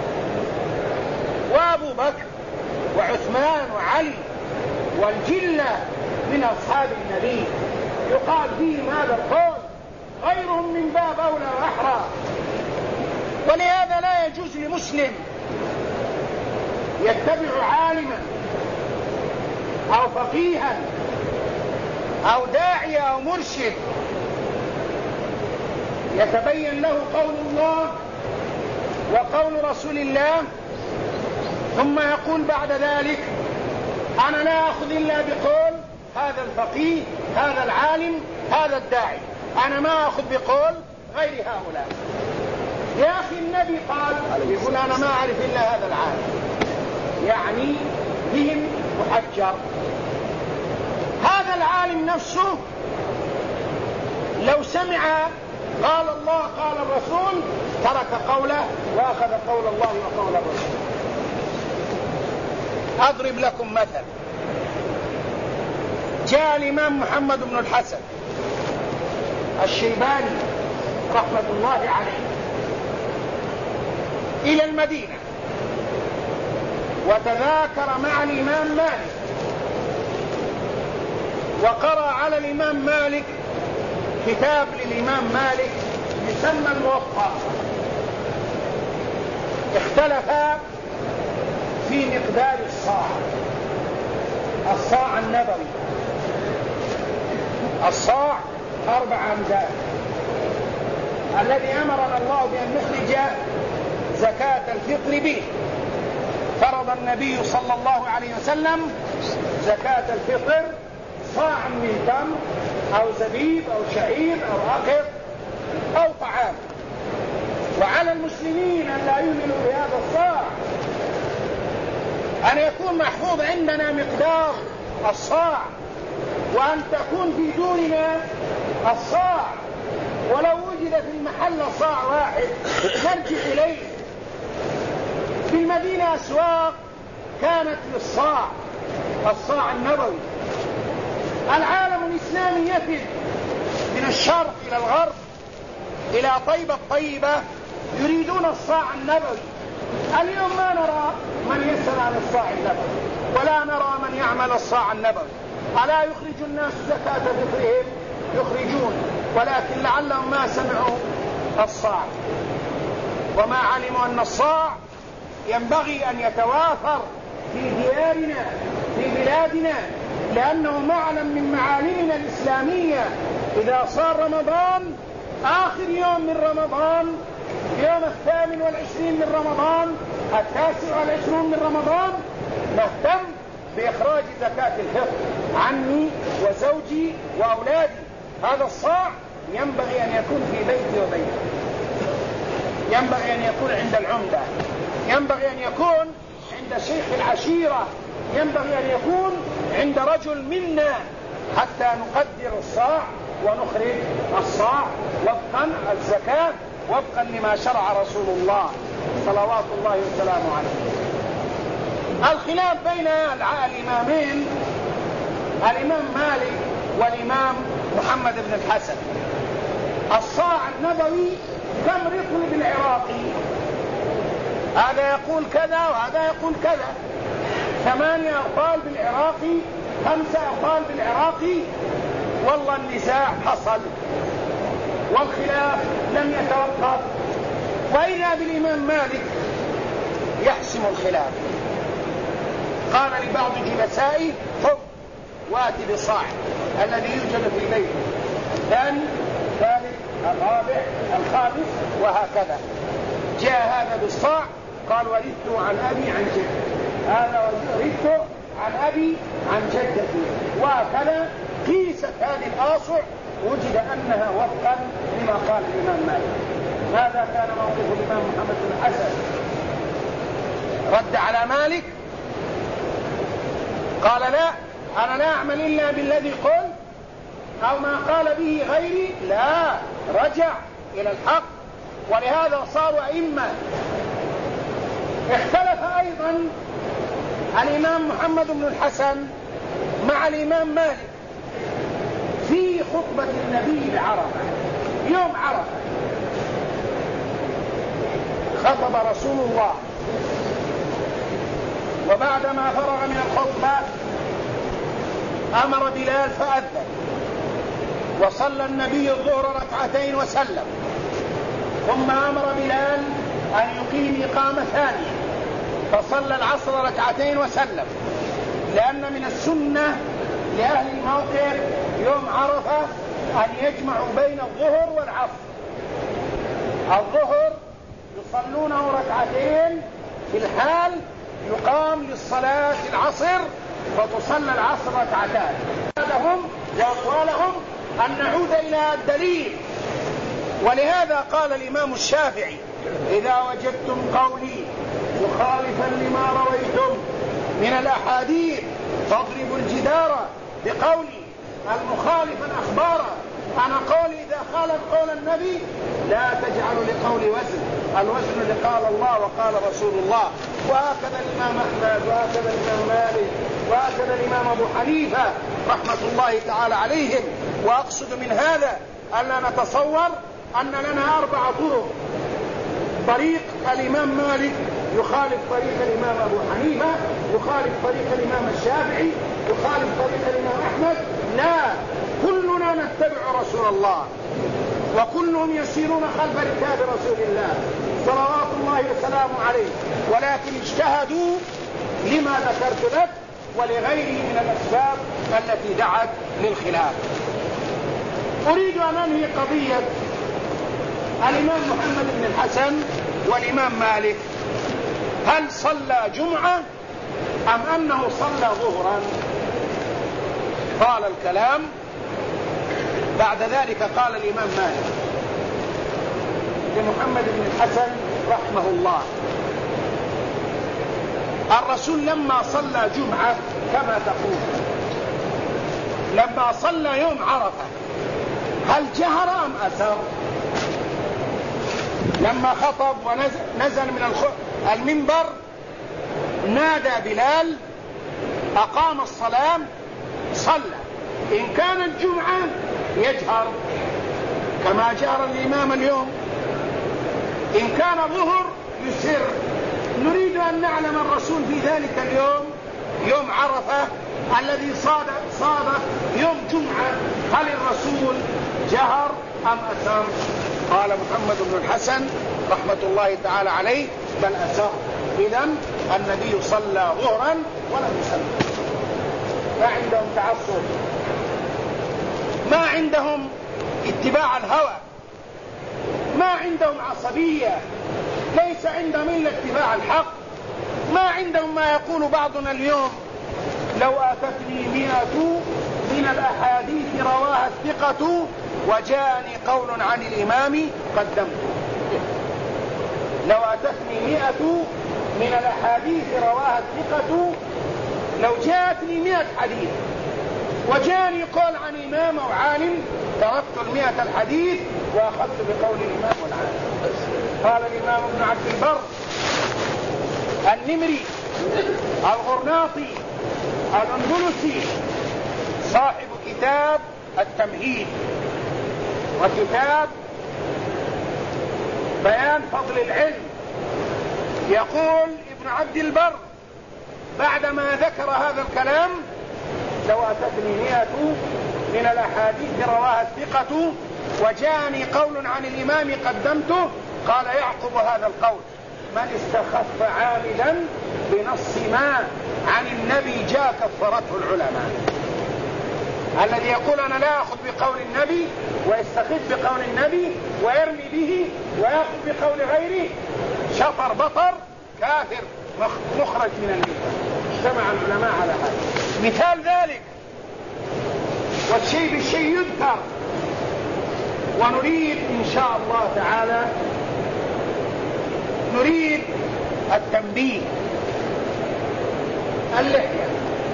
وأبو بكر وعثمان وعلي والجلة من أصحاب النبي يقال فيهم هذا القول، غيرهم من باب أولى وأحرى. ولهذا لا يجوز لمسلم يتبع عالما أو فقيها أو داعية أو مرشد يتبين له قول الله وقول رسول الله، ثم يقول بعد ذلك: أنا لا أخذ إلا بقول هذا الفقيه، هذا العالم، هذا الداعي، أنا ما أخذ بقول غير هؤلاء. يا أخي النبي قال، يقول: أنا ما أعرف إلا هذا العالم، يعني بهم محجر. هذا العالم نفسه لو سمع قال الله قال الرسول ترك قوله وأخذ قول الله وقول الرسول. أضرب لكم مثل. جاء الإمام محمد بن الحسن الشيباني رحمة الله عليه إلى المدينة، وتذاكر مع الإمام مالك، وقرأ على الإمام مالك كتاب للإمام مالك يسمى الموطأ. اختلفا في مقدار الصاع النبوي. الصاع 4 أمداد الذي أمرنا الله بأن نخرج زكاة الفطر به. فرض النبي صلى الله عليه وسلم زكاة الفطر صاع من تمر أو زبيب أو شعير أو عقر أو طعام، وعلى المسلمين أن لا يؤمنوا بهذا الصاع، أن يكون محفوظ عندنا مقدار الصاع، وأن تكون في دوننا الصاع، ولو وجد في المحل صاع واحد نرجع إليه. في المدينة أسواق كانت للصاع، الصاع النبوي. العالم الإسلامي يفد من الشرق إلى الغرب إلى طيبة الطيبة يريدون الصاع النبوي. اليوم ما نرى من يسأل عن الصاع النبوي، ولا نرى من يعمل الصاع النبوي. ألا يخرج الناس زكاة فطرهم؟ يخرجون، ولكن لعلهم ما سمعوا الصاع وما علموا أن الصاع ينبغي أن يتوافر في ديارنا في بلادنا، لأنه معلم من معالمنا الإسلامية. إذا صار رمضان آخر يوم من رمضان، يوم 28 من رمضان، 29 من رمضان، نهتم بإخراج زكاة الفطر عني وزوجي وأولادي. هذا الصاع ينبغي أن يكون في بيتي وبيتي، ينبغي أن يكون عند العمدة، ينبغي أن يكون عند شيخ العشيرة، ينبغي أن يكون عند رجل منا، حتى نقدر الصاع ونخرج الصاع وفقا الزكاة وفقا لما شرع رسول الله صلوات الله وسلامه عليه. الخلاف بين الإمامين، الإمام مالك والإمام محمد بن الحسن، الصاع النبوي كم رطل بالعراقي؟ هذا يقول كذا وهذا يقول كذا، 8 أرطال بالعراقي، 5 أرطال بالعراقي. والله النزاع حصل والخلاف لم يتوقف، وإذا بالإمام مالك يحسم الخلاف. قال لبعض جلسائه: خذ واتي بصاع الذي يوجد في البيت، الثاني، الثالث، الرابع، الخامس، وهكذا. جاء هذا بالصاع قال: ورثته عن أبي عن جدي، هذا ورثته عن أبي عن جدتي، وهكذا. قيست هذه الآصع وجد أنها وفقا لما قال الإمام مالك. ماذا كان موقف الإمام محمد بن الحسن؟ رد على مالك قال: لا، أنا لا أعمل إلا بالذي قلت أو ما قال به غيري. لا، رجع إلى الحق، ولهذا صاروا أئمة. اختلف أيضا الإمام محمد بن الحسن مع الإمام مالك في خطبة النبي بعرفة. يوم عرفة خطب رسول الله، وبعدما فرغ من الخطبة أمر بلال فأذن، وصلى النبي الظهر 2 وسلم، ثم أمر بلال أن يقيم إقامة ثانية، فصلى العصر 2 وسلم، لأن من السنة لأهل الموقف يوم عرفة أن يجمعوا بين الظهر والعصر. الظهر يصلونه 2 في الحال يقام للصلاة العصر، فتصلى العصر 2. لهم وأقوالهم أن نعود إلى الدليل، ولهذا قال الإمام الشافعي: إذا وجدتم قولي مخالفا لما رويتم من الأحاديث فاضربوا الجدار بقولي المخالفا أخبارا. أنا قولي إذا خالف قول النبي لا تجعلوا لقولي وزن، الوزن لقال الله وقال رسول الله. وهكذا الإمام أحمد، وهكذا الإمام مالك، وهكذا الإمام أبو حنيفة رحمة الله تعالى عليهم. وأقصد من هذا ألا نتصور أن لنا 4 طرق: طريق الإمام مالك يخالف طريق الإمام أبو حنيفة، يخالف طريق الإمام الشافعي، يخالف طريق الإمام أحمد. لا، كلنا نتبع رسول الله، وكلهم يسيرون خلف ركاب رسول الله صلوات الله وسلامه عليه، ولكن اجتهدوا لما ذكرت لك ولغيره من الأسباب التي دعت للخلاف. أريد أن أنهي قضية الإمام محمد بن الحسن والإمام مالك. هل صلى جمعة أم أنه صلى ظهرا؟ قال الكلام. بعد ذلك قال الإمام مالك لمحمد بن الحسن رحمه الله: الرسول لما صلى جمعة كما تقول، لما صلى يوم عرفة هل جهر أم أسر؟ لما خطب ونزل من المنبر نادى بلال، أقام الصلاة، صلى. إن كانت جمعة يجهر كما جهر الإمام اليوم، إن كان ظهر يسر. نريد أن نعلم الرسول في ذلك اليوم، يوم عرفة الذي صادف يوم جمعة، هل الرسول جهر أم أسر؟ قال محمد بن الحسن رحمة الله تعالى عليه: بل أسر. إذن النبي صلى ظهرا ولم يصلي. ما عندهم تعصب، ما عندهم اتباع الهوى، ما عندهم عصبية، ليس عندهم إلا اتباع الحق، ما عندهم ما يقول بعضنا اليوم: لو أتتني 100 من الأحاديث رواها الثقة وجاءني قول عن الإمام قدمته. لو أتتني 100 من الأحاديث رواها الثقة، لو جاءتني 100 حديث وجاءني قول عن إمام أو عالم تركت 100 الحديث وأخذت بقول الإمام والعالم. قال الإمام ابن عبد البر النمري الغرناطي الأندلسي صاحب كتاب التمهيد وكتاب بيان فضل العلم، يقول ابن عبد البر بعدما ذكر هذا الكلام: لو أتتني 100 من الأحاديث رواها الثقة وجاءني قول عن الإمام قدمته. قال يعقب هذا القول: من استخف عاملا بنص ما عن النبي جاء كفرته العلماء. الذي يقول أنا لا أخذ بقول النبي ويستخف بقول النبي ويرمي به ويأخذ بقول غيره شطر بطر كافر مخرج من الملة. اجتمع العلماء على هذا. مثال ذلك والشيء بالشيء يذكر. ونريد إن شاء الله تعالى نريد التنبيه. اللحية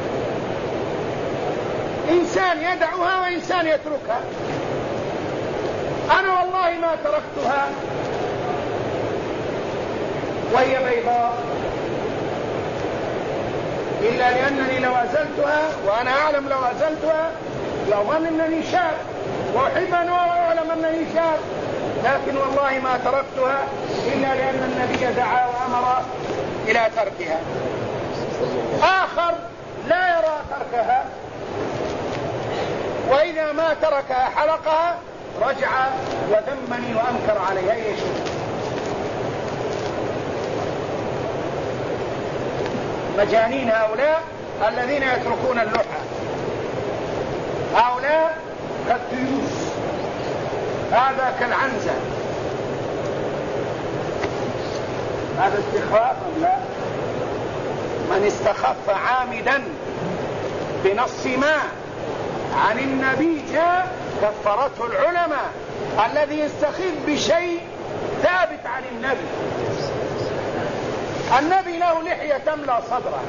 إنسان يدعها وإنسان يتركها. أنا والله ما تركتها وهي بيضاء إلا لأنني لو أزلتها، وأنا أعلم لو أزلتها لأظن أنني شاب وأحب أن أعلم أنني شاب، لكن والله ما تركتها إلا لأن النبي دعا وأمر إلى تركها. آخر لا يرى تركها، وإذا ما تركها حلقها رجع وذمني وأنكر عليها أي شيء. مجانين هؤلاء الذين يتركون اللحى، هؤلاء كالتيوس، هذا كالعنزة. هذا استخفاف أم لا؟ من استخف عامدا بنص ما عن النبي جاء كفرته العلماء. الذي يستخف بشيء ثابت عن النبي. النبي له لحية تملأ صدره،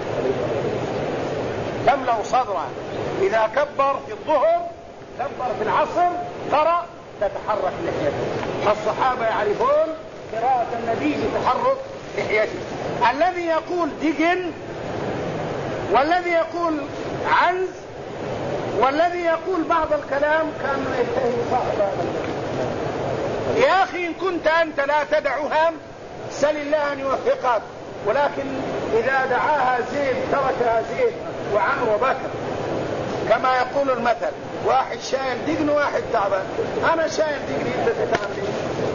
تملأ صدره. إذا كبر في الظهر كبر في العصر قرأ تتحرك لحيته. الصحابة يعرفون قراءة النبي بتحرك لحيته. الذي يقول دقن، والذي يقول عنز، والذي يقول بعض الكلام كان يتهم صاحب هذا. يا أخي إن كنت أنت لا تدعها سل الله أن يوفقك، ولكن إذا دعاها زيد تركها زيد وعمرو وبكر، كما يقول المثل: واحد شايل دقن وواحد تعبان. أنا شايل دقن أنت تتعبني.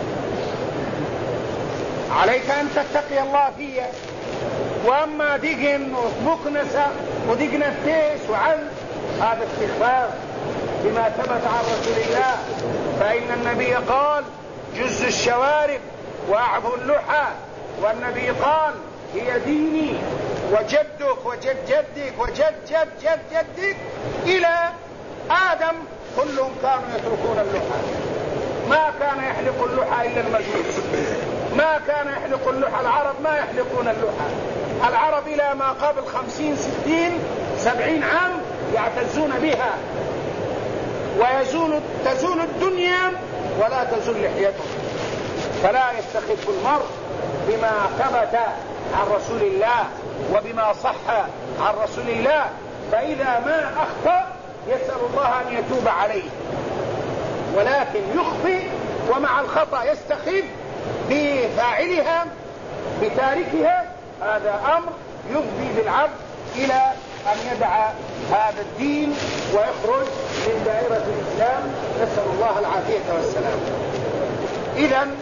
عليك أن تتقي الله فيها. وأما دقن ومكنسة ودقن التيس وعل هذا استخفاف بما ثبت عن رسول الله. فإن النبي قال: جز الشوارب وأعفوا اللحى. والنبي قال: هي ديني وجدك وجد جدك وجد جد جد جدك إلى آدم كلهم كانوا يتركون اللحى. ما كان يحلق اللحى إلا المجوس، ما كان يحلق اللحى. العرب ما يحلقون اللحى. العرب إلى ما قبل 50 60 70 عام يعتزون بها، تزول الدنيا ولا تزول لحيتهم. فلا يستخف المرء بما ثبت عن رسول الله وبما صح عن رسول الله، فإذا ما أخطأ يسأل الله أن يتوب عليه، ولكن يخطئ ومع الخطأ يستخف بفاعلها بتاركها. هذا أمر يفضي بالعبد إلى أن يدع هذا الدين ويخرج من دائرة الإسلام، نسأل الله العافية والسلام. إذن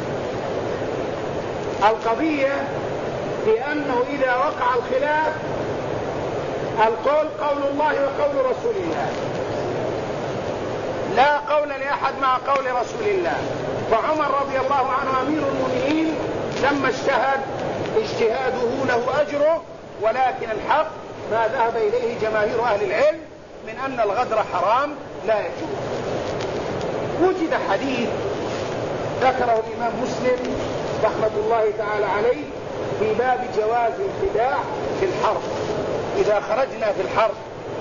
القضية بأنه إذا وقع الخلاف القول قول الله وقول رسول الله، لا قول لأحد مع قول رسول الله. فعمر رضي الله عنه أمير المؤمنين لما اجتهد اجتهاده له أجره، ولكن الحق ما ذهب إليه جماهير أهل العلم من أن الغدر حرام لا يجوز. وجد حديث ذكره الإمام مسلم رحمة الله تعالى عليه في باب جواز الخداع في الحرب. إذا خرجنا في الحرب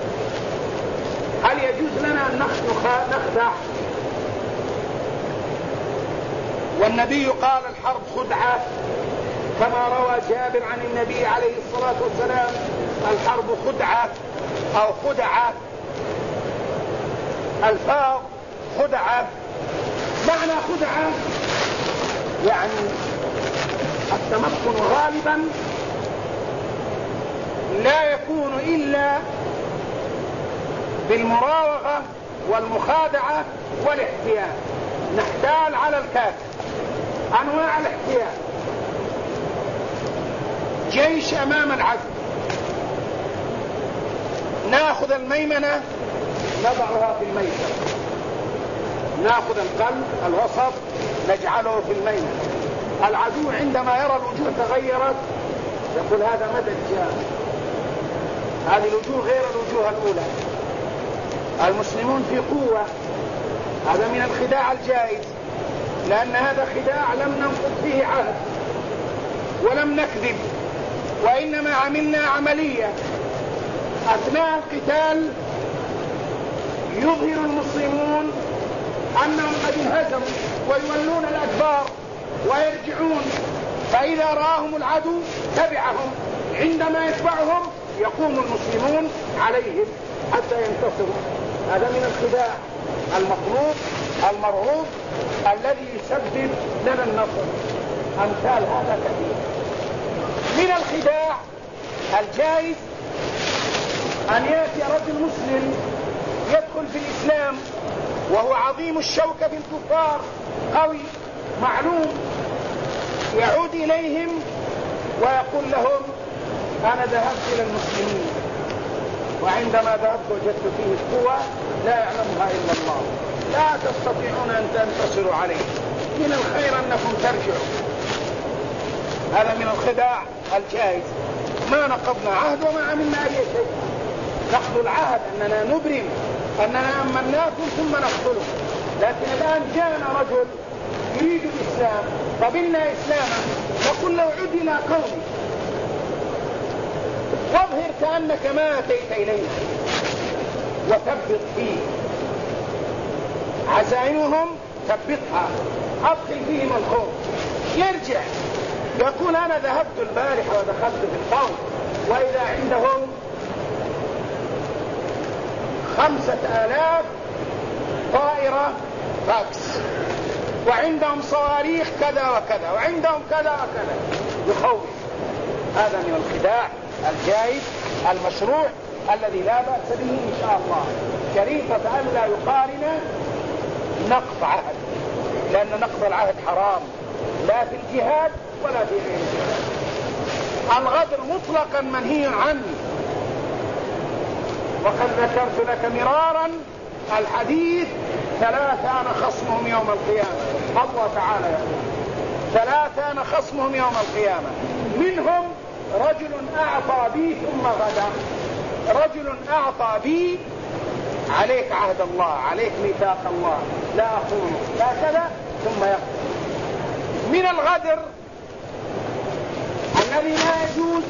هل يجوز لنا أن نخدع؟ والنبي قال الحرب خدعة، كما روى جابر عن النبي عليه الصلاة والسلام الحرب خدعة أو خدعة، الفاظ خدعة. معنى خدعة يعني التمكن غالبا لا يكون إلا بالمراوغة والمخادعة والاحتيال. نحتال على الكافر. أنواع الاحتيال: جيش أمام العدو، نأخذ الميمنة نضعها في الميسر، نأخذ القلب الوسط نجعله في الميمنة. العدو عندما يرى الوجوه تغيرت يقول هذا مدد جاء، هذه الوجوه غير الوجوه الأولى، المسلمون في قوة. هذا من الخداع الجائز، لأن هذا خداع لم ننقض فيه عهد ولم نكذب، وإنما عملنا عملية. أثناء القتال يظهر المسلمون أنهم قد انهزموا ويولون الأدبار ويرجعون، فإذا رآهم العدو تبعهم، عندما يتبعهم يقوم المسلمون عليهم حتى ينتصروا. هذا من الخداع المطلوب المرغوب الذي يسبب لنا النصر. أمثال هذا كثير. من الخداع الجائز أن يأتي رجل مسلم يدخل في الإسلام وهو عظيم الشوكة في الكفار، قوي معلوم، يعود إليهم ويقول لهم أنا ذهبت إلى المسلمين، وعندما ذهبت وجدت فيه القوة لا يعلمها إلا الله، لا تستطيعون أن تنتصروا عليه، من الخير أنكم ترجعوا. هذا من الخداع الجائز. ما نقضنا عهد وما عملنا أي شيء، نقض العهد أننا نبرم أننا أمناكم ثم نقتله، لكن الآن جاءنا رجل يريد الإسلام قبلنا إسلاما، نقول له عد إلى قومك واظهر كأنك ما أتيت إلينا وثبت فيه عزائمهم، ثبتها، أدخل فيهم الخوف، يرجع يقول أنا ذهبت البارحة ودخلت في القوم وإذا عندهم 5000 طائرة فاكس، وعندهم صواريخ كذا وكذا، وعندهم كذا وكذا، يخوف. هذا من الخداع الجائز المشروع الذي لا بأس به إن شاء الله، شريطة ألا يقارن نقض عهد، لأن نقض العهد حرام لا في الجهاد ولا في غير الجهاد. الغدر مطلقا منهي عنه، وقد ذكرت لك مرارا الحديث 3 أنا خصمهم يوم القيامة. الله تعالى يقول 3 أنا خصمهم يوم القيامة، منهم رجل أعطى بي ثم غدر. رجل أعطى بي، عليك عهد الله، عليك ميثاق الله، لا أخونه، لا كذا، ثم يقتل. من الغدر الذي لا يجوز،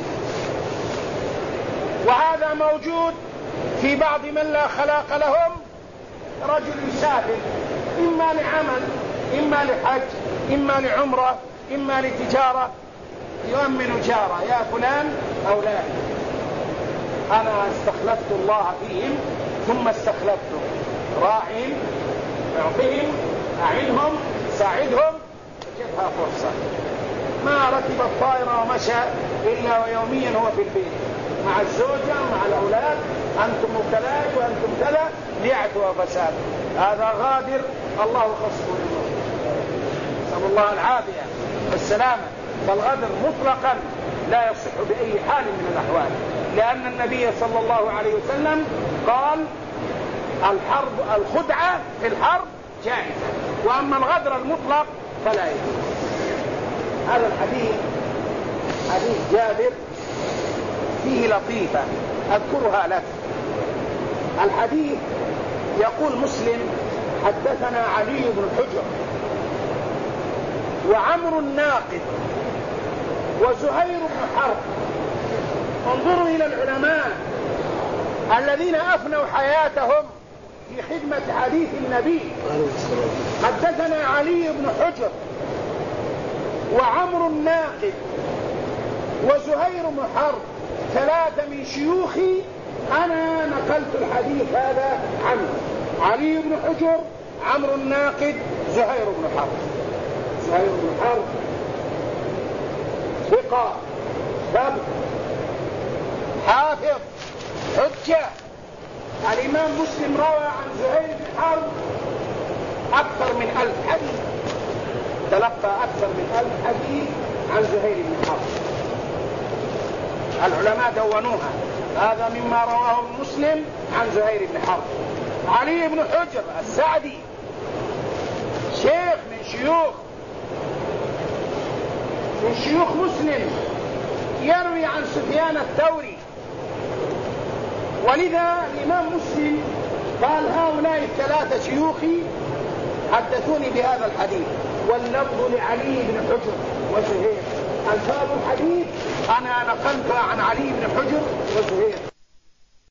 وهذا موجود في بعض من لا خلاق لهم، رجل يسافر إما لعمل إما لحج إما لعمرة إما لتجارة، يؤمن جاره يا فلان أولاد أنا استخلفت الله فيهم ثم استخلفته، راعهم اعطهم أعنهم ساعدهم، جدها فرصة. ما ركب الطائرة ومشى إلا ويوميا هو في البيت مع الزوجة ومع الأولاد، أنتم مبتلاء وأنتم كذا، ليعتوا وفساد. هذا غادر، الله خصه للمسلم، نسأل الله العافية والسلامة. فالغدر مطلقا لا يصح بأي حال من الأحوال، لأن النبي صلى الله عليه وسلم قال الخدعة في الحرب جائزة. وأما الغدر المطلق فلا يجوز. هذا الحديث حديث جابر فيه لطيفة أذكرها لك. الحديث يقول مسلم: حدثنا علي بن حجر وعمرو الناقد وزهير بن حرب. انظروا إلى العلماء الذين أفنوا حياتهم في خدمة حديث النبي. حدثنا علي بن حجر وعمرو الناقد وزهير بن حرب، ثلاثة من شيوخي أنا نقلت الحديث هذا عنه: علي بن حجر، عمرو الناقد، زهير بن حرب. زهير بن حرب ثقة ثبت حافظ حجة. الإمام مسلم روى عن زهير بن حرب أكثر من 1000 حديث، تلقى أكثر من 1000 حديث عن زهير بن حرب. العلماء دونوها، هذا مما رواه مسلم عن زهير بن حرب. علي بن حجر السعدي شيخ من شيوخ مسلم، يروي عن سفيان الثوري، ولذا الإمام مسلم قال: هؤلاء الثلاثة شيوخي حدثوني بهذا الحديث، واللفظ لعلي بن حجر وزهير. ألفاظ الحديث أنا نقلتها عن علي بن حجر وزهير.